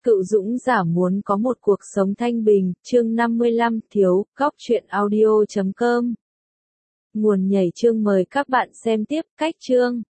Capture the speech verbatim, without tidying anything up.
Cựu dũng giả muốn có một cuộc sống thanh bình, chương năm mươi lăm, thiếu, góc truyện audio chấm com. Nguồn nhảy chương mời các bạn xem tiếp, cách chương.